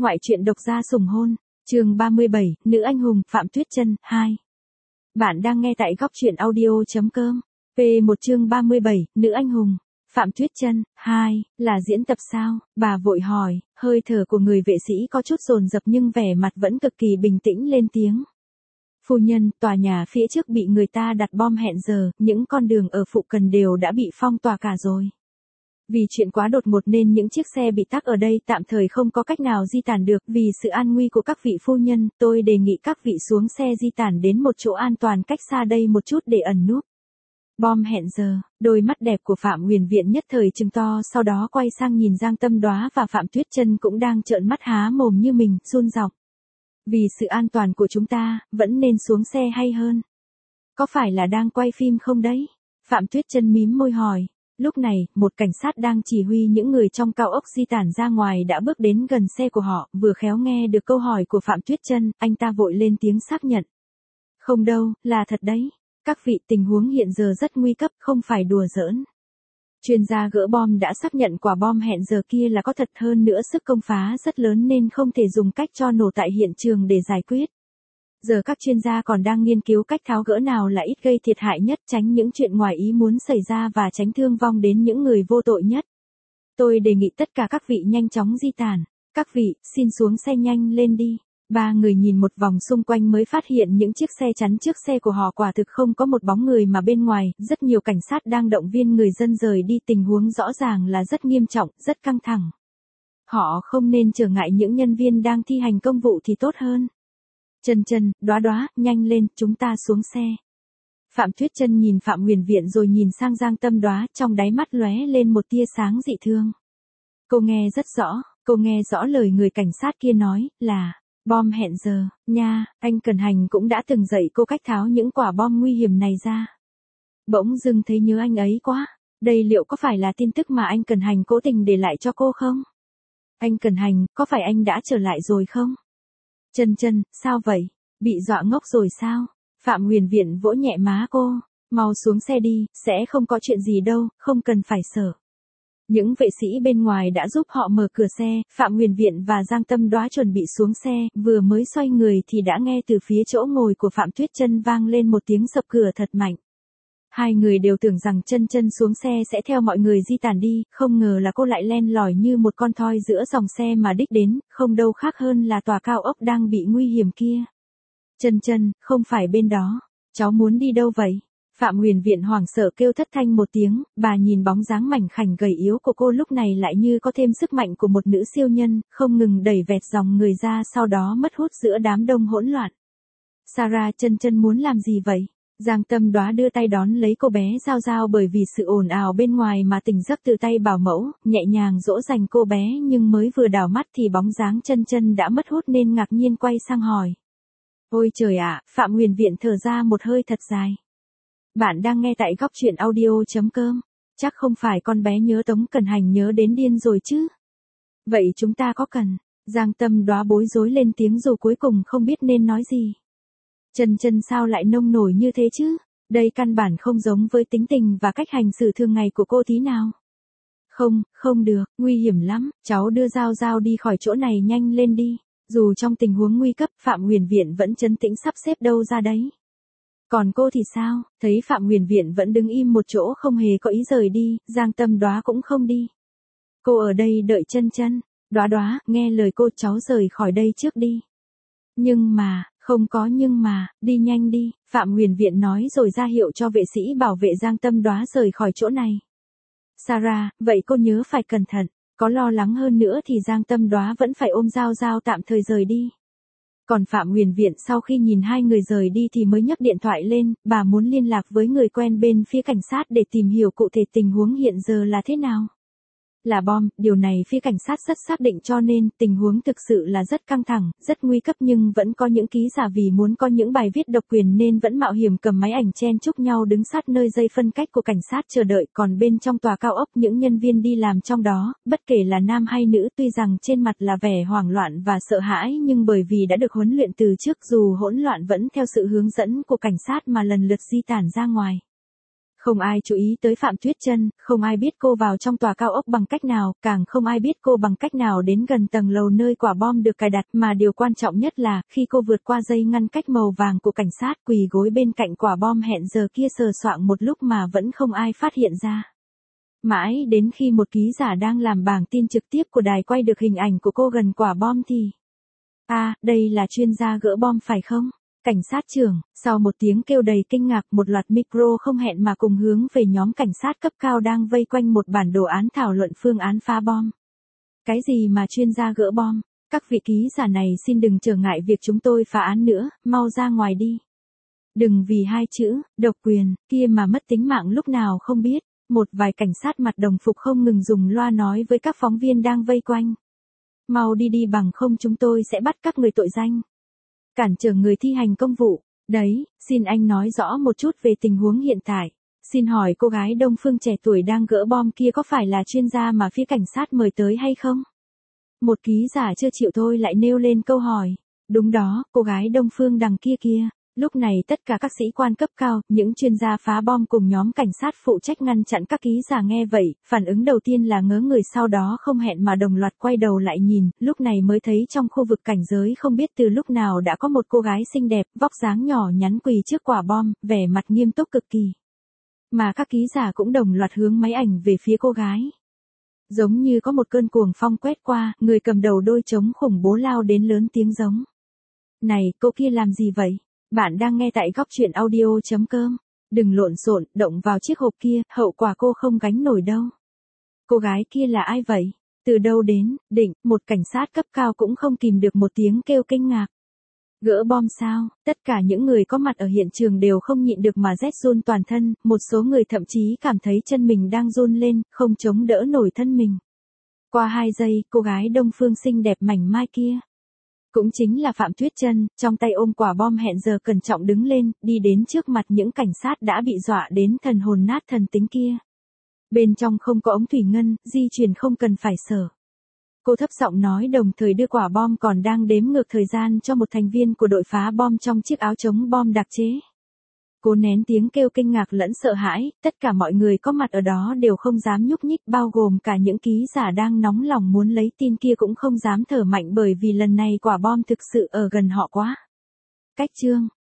ngoại truyện độc gia sủng hôn, chương 37, nữ anh hùng, Phạm Tuyết Chân, 2. Bạn đang nghe tại góc truyện audio.com. P1 chương 37, nữ anh hùng, Phạm Tuyết Chân, 2, là diễn tập sao? Bà vội hỏi, hơi thở của người vệ sĩ có chút dồn dập nhưng vẻ mặt vẫn cực kỳ bình tĩnh lên tiếng. Phu nhân, tòa nhà phía trước bị người ta đặt bom hẹn giờ, những con đường ở phụ cận đều đã bị phong tỏa cả rồi. Vì chuyện quá đột ngột nên những chiếc xe bị tắc ở đây tạm thời không có cách nào di tản được. Vì sự an nguy của các vị phu nhân, tôi đề nghị các vị xuống xe di tản đến một chỗ an toàn cách xa đây một chút để ẩn núp. Bom hẹn giờ, đôi mắt đẹp của Phạm Huyền Viện nhất thời trừng to, sau đó quay sang nhìn Giang Tâm Đóa và Phạm Tuyết Chân cũng đang trợn mắt há mồm như mình, run giọng. Vì sự an toàn của chúng ta, vẫn nên xuống xe hay hơn. Có phải là đang quay phim không đấy? Phạm Tuyết Chân mím môi hỏi. Lúc này, một cảnh sát đang chỉ huy những người trong cao ốc di tản ra ngoài đã bước đến gần xe của họ, vừa khéo nghe được câu hỏi của Phạm Tuyết Chân, anh ta vội lên tiếng xác nhận. Không đâu, là thật đấy. Các vị, tình huống hiện giờ rất nguy cấp, không phải đùa giỡn. Chuyên gia gỡ bom đã xác nhận quả bom hẹn giờ kia là có thật, hơn nữa sức công phá rất lớn nên không thể dùng cách cho nổ tại hiện trường để giải quyết. Giờ các chuyên gia còn đang nghiên cứu cách tháo gỡ nào là ít gây thiệt hại nhất, tránh những chuyện ngoài ý muốn xảy ra và tránh thương vong đến những người vô tội nhất. Tôi đề nghị tất cả các vị nhanh chóng di tản. Các vị, xin xuống xe nhanh lên đi. Ba người nhìn một vòng xung quanh mới phát hiện những chiếc xe chắn trước xe của họ quả thực không có một bóng người mà bên ngoài, rất nhiều cảnh sát đang động viên người dân rời đi, tình huống rõ ràng là rất nghiêm trọng, rất căng thẳng. Họ không nên trở ngại những nhân viên đang thi hành công vụ thì tốt hơn. Chân Chân, Đóa Đóa, nhanh lên, chúng ta xuống xe. Phạm Tuyết Chân nhìn Phạm Huyền Viện rồi nhìn sang Giang Tâm Đóa, trong đáy mắt lóe lên một tia sáng dị thương. Cô nghe rõ lời người cảnh sát kia nói, là bom hẹn giờ, nha, anh Cần Hành cũng đã từng dạy cô cách tháo những quả bom nguy hiểm này ra. Bỗng dưng thấy nhớ anh ấy quá, đây liệu có phải là tin tức mà anh Cần Hành cố tình để lại cho cô không? Anh Cần Hành, có phải anh đã trở lại rồi không? Chân Chân, sao vậy? Bị dọa ngốc rồi sao? Phạm Huyền Viện vỗ nhẹ má cô, mau xuống xe đi, sẽ không có chuyện gì đâu, không cần phải sợ. Những vệ sĩ bên ngoài đã giúp họ mở cửa xe, Phạm Huyền Viện và Giang Tâm Đóa chuẩn bị xuống xe, vừa mới xoay người thì đã nghe từ phía chỗ ngồi của Phạm Tuyết Chân vang lên một tiếng sập cửa thật mạnh. Hai người đều tưởng rằng Chân Chân xuống xe sẽ theo mọi người di tản đi, không ngờ là cô lại len lỏi như một con thoi giữa dòng xe mà đích đến, không đâu khác hơn là tòa cao ốc đang bị nguy hiểm kia. Chân Chân, không phải bên đó, cháu muốn đi đâu vậy? Phạm Huyền Viện hoảng sợ kêu thất thanh một tiếng, bà nhìn bóng dáng mảnh khảnh gầy yếu của cô lúc này lại như có thêm sức mạnh của một nữ siêu nhân, không ngừng đẩy vẹt dòng người ra sau đó mất hút giữa đám đông hỗn loạn. Sarah, Chân Chân muốn làm gì vậy? Giang Tâm Đóa đưa tay đón lấy cô bé Giao Giao bởi vì sự ồn ào bên ngoài mà tỉnh giấc từ tay bảo mẫu, nhẹ nhàng dỗ dành cô bé nhưng mới vừa đảo mắt thì bóng dáng Chân Chân đã mất hút nên ngạc nhiên quay sang hỏi. Ôi trời ạ, Phạm Huyền Viện thở ra một hơi thật dài. Bạn đang nghe tại góc truyện audio.com. Chắc không phải con bé nhớ Tống Cần Hành nhớ đến điên rồi chứ? Vậy chúng ta có cần? Giang Tâm Đóa bối rối lên tiếng dù cuối cùng không biết nên nói gì. Chân Chân sao lại nông nổi như thế chứ? Đây căn bản không giống với tính tình và cách hành xử thường ngày của cô tí nào. Không được, nguy hiểm lắm, cháu đưa Giao Giao đi khỏi chỗ này nhanh lên đi. Dù trong tình huống nguy cấp, Phạm Huyền Viện vẫn trấn tĩnh sắp xếp đâu ra đấy. Còn cô thì sao? Thấy Phạm Huyền Viện vẫn đứng im một chỗ không hề có ý rời đi, Giang Tâm Đóa cũng không đi. Cô ở đây đợi Chân Chân. Đóa Đóa, nghe lời cô, cháu rời khỏi đây trước đi. Nhưng mà, không có nhưng mà, đi nhanh đi, Phạm Huyền Viện nói rồi ra hiệu cho vệ sĩ bảo vệ Giang Tâm Đóa rời khỏi chỗ này. Sarah, vậy cô nhớ phải cẩn thận, có lo lắng hơn nữa thì Giang Tâm Đóa vẫn phải ôm Giao Giao tạm thời rời đi. Còn Phạm Huyền Viện sau khi nhìn hai người rời đi thì mới nhấc điện thoại lên, bà muốn liên lạc với người quen bên phía cảnh sát để tìm hiểu cụ thể tình huống hiện giờ là thế nào. Là bom, điều này phía cảnh sát rất xác định cho nên tình huống thực sự là rất căng thẳng, rất nguy cấp nhưng vẫn có những ký giả vì muốn có những bài viết độc quyền nên vẫn mạo hiểm cầm máy ảnh chen chúc nhau đứng sát nơi dây phân cách của cảnh sát chờ đợi. Còn bên trong tòa cao ốc những nhân viên đi làm trong đó, bất kể là nam hay nữ tuy rằng trên mặt là vẻ hoảng loạn và sợ hãi nhưng bởi vì đã được huấn luyện từ trước dù hỗn loạn vẫn theo sự hướng dẫn của cảnh sát mà lần lượt di tản ra ngoài. Không ai chú ý tới Phạm Tuyết Chân, không ai biết cô vào trong tòa cao ốc bằng cách nào, càng không ai biết cô bằng cách nào đến gần tầng lầu nơi quả bom được cài đặt, mà điều quan trọng nhất là, khi cô vượt qua dây ngăn cách màu vàng của cảnh sát, quỳ gối bên cạnh quả bom hẹn giờ kia sờ soạng một lúc mà vẫn không ai phát hiện ra. Mãi đến khi một ký giả đang làm bảng tin trực tiếp của đài quay được hình ảnh của cô gần quả bom thì... đây là chuyên gia gỡ bom phải không? Cảnh sát trưởng, sau một tiếng kêu đầy kinh ngạc, một loạt micro không hẹn mà cùng hướng về nhóm cảnh sát cấp cao đang vây quanh một bản đồ án thảo luận phương án phá bom. Cái gì mà chuyên gia gỡ bom? Các vị ký giả này xin đừng trở ngại việc chúng tôi phá án nữa, mau ra ngoài đi. Đừng vì hai chữ, độc quyền, kia mà mất tính mạng lúc nào không biết. Một vài cảnh sát mặt đồng phục không ngừng dùng loa nói với các phóng viên đang vây quanh. Mau đi đi bằng không chúng tôi sẽ bắt các người tội danh. Cản trở người thi hành công vụ. Đấy, xin anh nói rõ một chút về tình huống hiện tại. Xin hỏi cô gái Đông Phương trẻ tuổi đang gỡ bom kia có phải là chuyên gia mà phía cảnh sát mời tới hay không? Một ký giả chưa chịu thôi lại nêu lên câu hỏi. Đúng đó, cô gái Đông Phương đằng kia kia. Lúc này tất cả các sĩ quan cấp cao, những chuyên gia phá bom cùng nhóm cảnh sát phụ trách ngăn chặn các ký giả nghe vậy, phản ứng đầu tiên là ngớ người, sau đó không hẹn mà đồng loạt quay đầu lại nhìn, lúc này mới thấy trong khu vực cảnh giới không biết từ lúc nào đã có một cô gái xinh đẹp, vóc dáng nhỏ nhắn quỳ trước quả bom, vẻ mặt nghiêm túc cực kỳ. Mà các ký giả cũng đồng loạt hướng máy ảnh về phía cô gái. Giống như có một cơn cuồng phong quét qua, người cầm đầu đôi trống khủng bố lao đến lớn tiếng giống. Này, cô kia làm gì vậy? Bạn đang nghe tại góc truyện audio.com. Đừng lộn xộn, động vào chiếc hộp kia, hậu quả cô không gánh nổi đâu. Cô gái kia là ai vậy? Từ đâu đến? Định, một cảnh sát cấp cao cũng không kìm được một tiếng kêu kinh ngạc. Gỡ bom sao? Tất cả những người có mặt ở hiện trường đều không nhịn được mà rét run toàn thân, một số người thậm chí cảm thấy chân mình đang run lên, không chống đỡ nổi thân mình. Qua 2 giây, cô gái Đông Phương xinh đẹp mảnh mai kia, cũng chính là Phạm Tuyết Chân, trong tay ôm quả bom hẹn giờ cẩn trọng đứng lên, đi đến trước mặt những cảnh sát đã bị dọa đến thần hồn nát thần tính kia. Bên trong không có ống thủy ngân, di chuyển không cần phải sợ. Cô thấp giọng nói, đồng thời đưa quả bom còn đang đếm ngược thời gian cho một thành viên của đội phá bom trong chiếc áo chống bom đặc chế. Cô nén tiếng kêu kinh ngạc lẫn sợ hãi, tất cả mọi người có mặt ở đó đều không dám nhúc nhích, bao gồm cả những ký giả đang nóng lòng muốn lấy tin kia cũng không dám thở mạnh bởi vì lần này quả bom thực sự ở gần họ quá. Cách chương